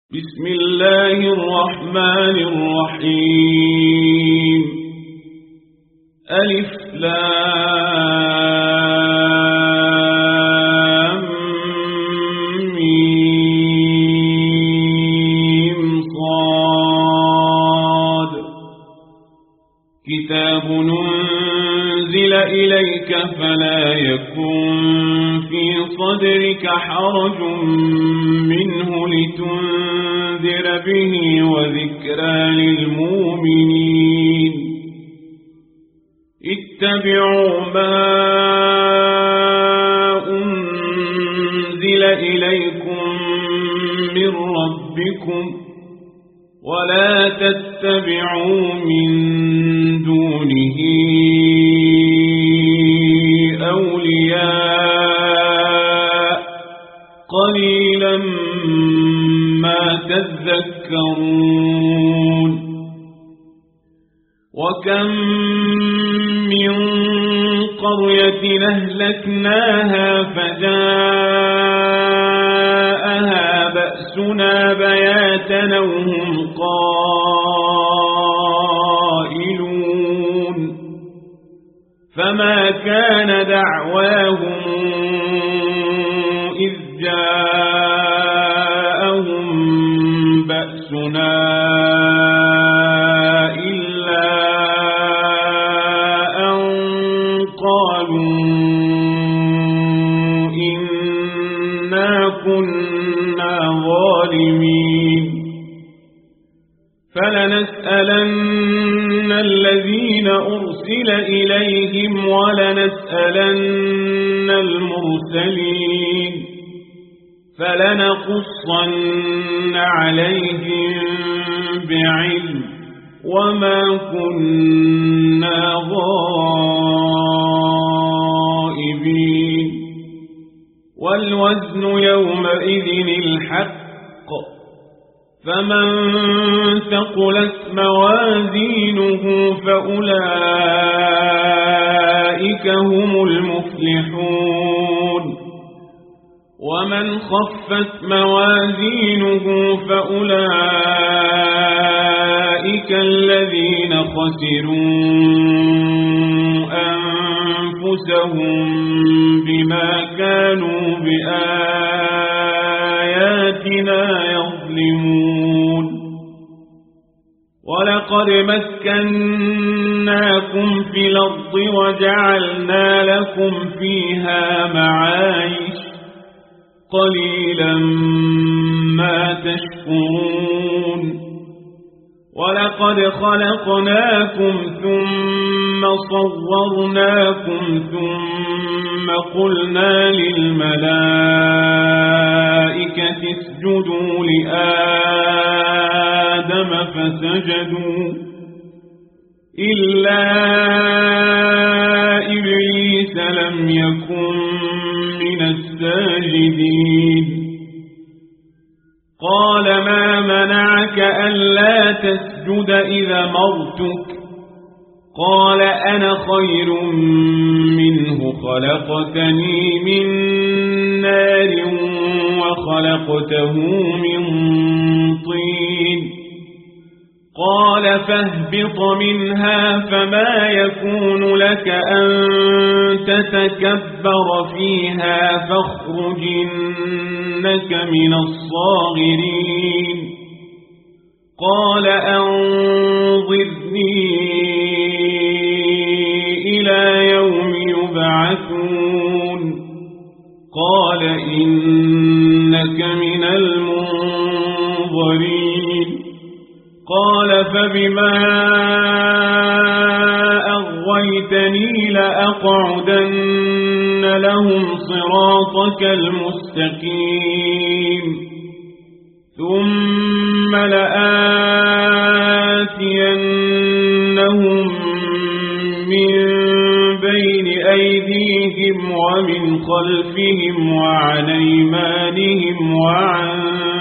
بسم الله الرحمن الرحيم ألف لام ميم صاد كتاب أنزل إليك فلا يكن في صدرك حرج منه لتنذر به وذكرى للمؤمنين اتبعوا ما أنزل إليكم من ربكم ولا تتبعوا من دونه أولياء قليلا ما تذكرون وكم من قرية أهلكناها فجاءها بأسنا بياتا وهم قائلون فما كان دعواهم إذ جاءهم بأسنا إلا أن قالوا إنا كنا ظالمين فلنسألن الذين أرسل إليهم ولنسألن المرسلين فلنقصن عليهم بعلم وما كنا غائبين والوزن يومئذ الحق فمن ثقلت موازينه فأولئك هم المفلحون ومن خفت موازينه فأولئك الذين خسروا أنفسهم بما كانوا بآياتنا يظلمون ولقد مكناكم في الأرض وجعلنا لكم فيها معايش قليلا ما تشكرون ولقد خلقناكم ثم صورناكم ثم قلنا للملائكة اسجدوا لآدم فسجدوا إلا إبليس لم يكن من الساجدين قال ما منعك ألا تسجد إذا مرتك قال أنا خير منه خلقتني من نار وخلقته من طين قال فاهبط منها فما يكون لك أن تتكبر فيها فاخرج إنك من الصاغرين قال أنظرني إلى يوم يبعثون قال إنك من المنظرين قال فبما أغويتني لأقعدن لهم صراطك المستقيم ثم لآتينهم من بين أيديهم ومن خلفهم وعن أيمانهم وعن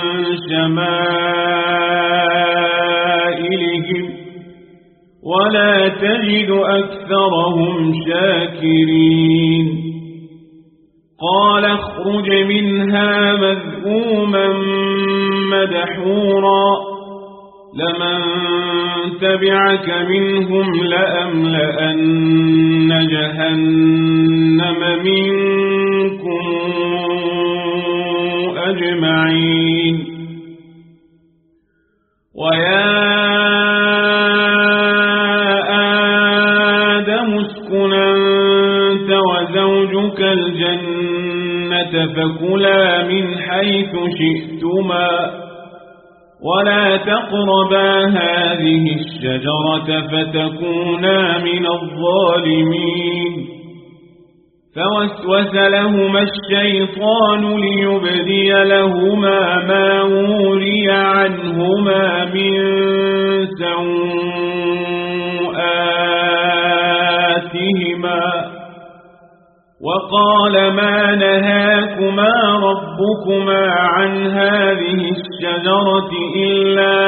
شمائلهم ولا تجد أكثرهم شاكرين قال اخرج منها مذءوما مدحورا لمن تبعك منهم لأملأن جهنم منكم أجمعين ويا آدم اسكن أنت وزوجك الجنة فكلا من حيث شئتما ولا تقربا هذه الشجرة فتكونا من الظالمين فوسوس لهما الشيطان ليبدي لهما ما وري عنهما من سوآتهما وقال ما نهاكما ربكما عن هذه الشجرة إلا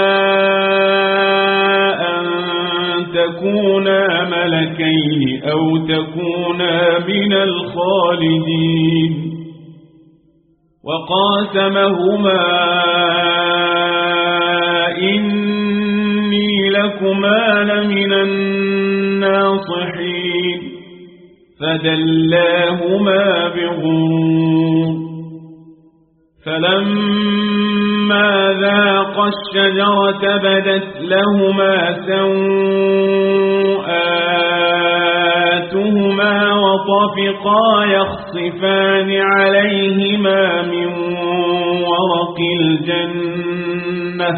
أن تكونا ملكين أو تكونا من الخالدين وقاسمهما إني لكما لمن الناصحين فدلاهما بغرور فلما ذاقا الشجرة بدت لهما سوآتهما وطفقا يخصفان عليهما من ورق الجنة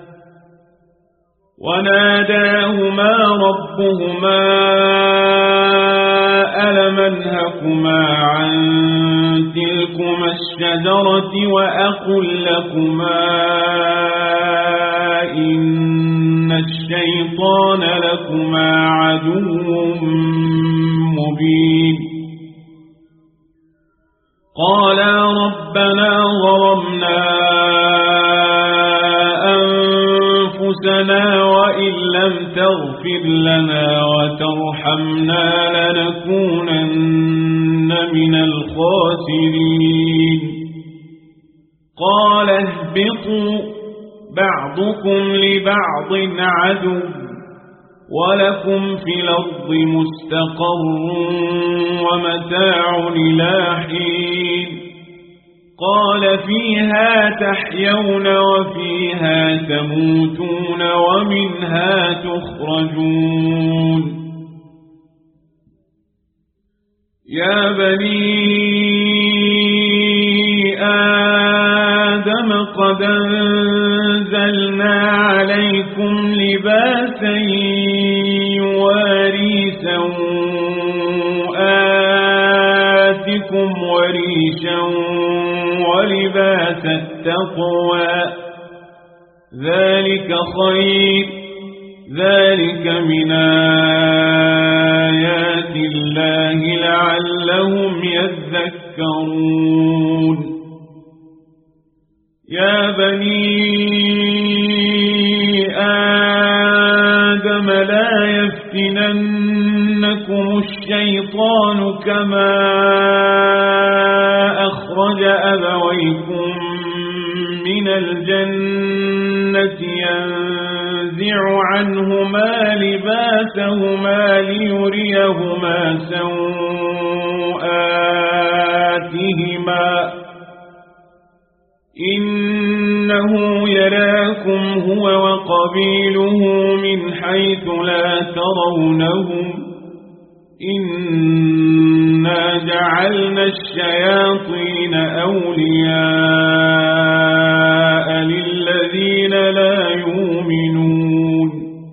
وناداهما ربهما ألم أنهكما عن تلكما الشجرة وأقل لكما إن الشيطان لكما عدو مبين قالا ربنا ظلمنا أنفسنا وإن لم تغفر لنا وترحمنا لنكونن من الخاسرين قال اهبطوا بعضكم لبعض عدو ولكم في الأرض مستقر ومتاع إلى حين قال فيها تحيون وفيها تموتون ومنها تخرجون يا بني آدم قد أنزلنا عليكم لباسا يواري سوآتكم وريشا ولباس التقوى ذلك خير ذلك من آيات الله لعلهم يذكرون يا بني آدم لا يفتننكم الشيطان كما أخرج أبويكم من الجنة ينزع عنهما لباسهما ليريهما سوآتهما إنه يراكم هو وقبيله من حيث لا ترونهم إنا جعلنا الشياطين أولياء للذين لا يؤمنون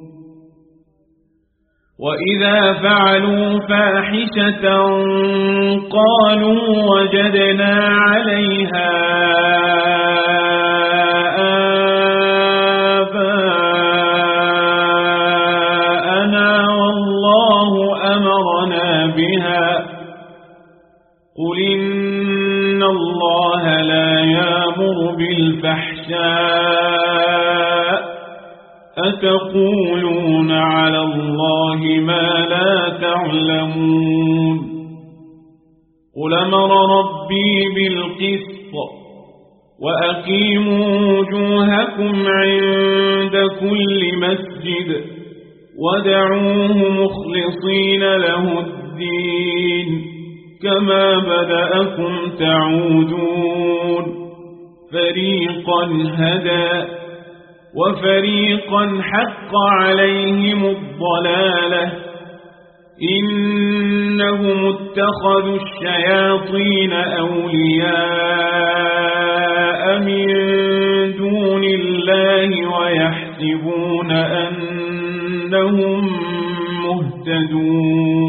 وإذا فعلوا فاحشة قالوا وجدنا عليها آباءنا والله أمرنا بها قل إن الله لا يأمر بالفحشاء أتقولون على الله ما لا تعلمون قل أمر ربي بالقسط وأقيموا وجوهكم عند كل مسجد ودعوه مخلصين له الدين كما بدأكم تعودون فريقا هدى وفريقا حق عليهم الضلالة إنهم اتخذوا الشياطين أولياء من دون الله ويحسبون أنهم مهتدون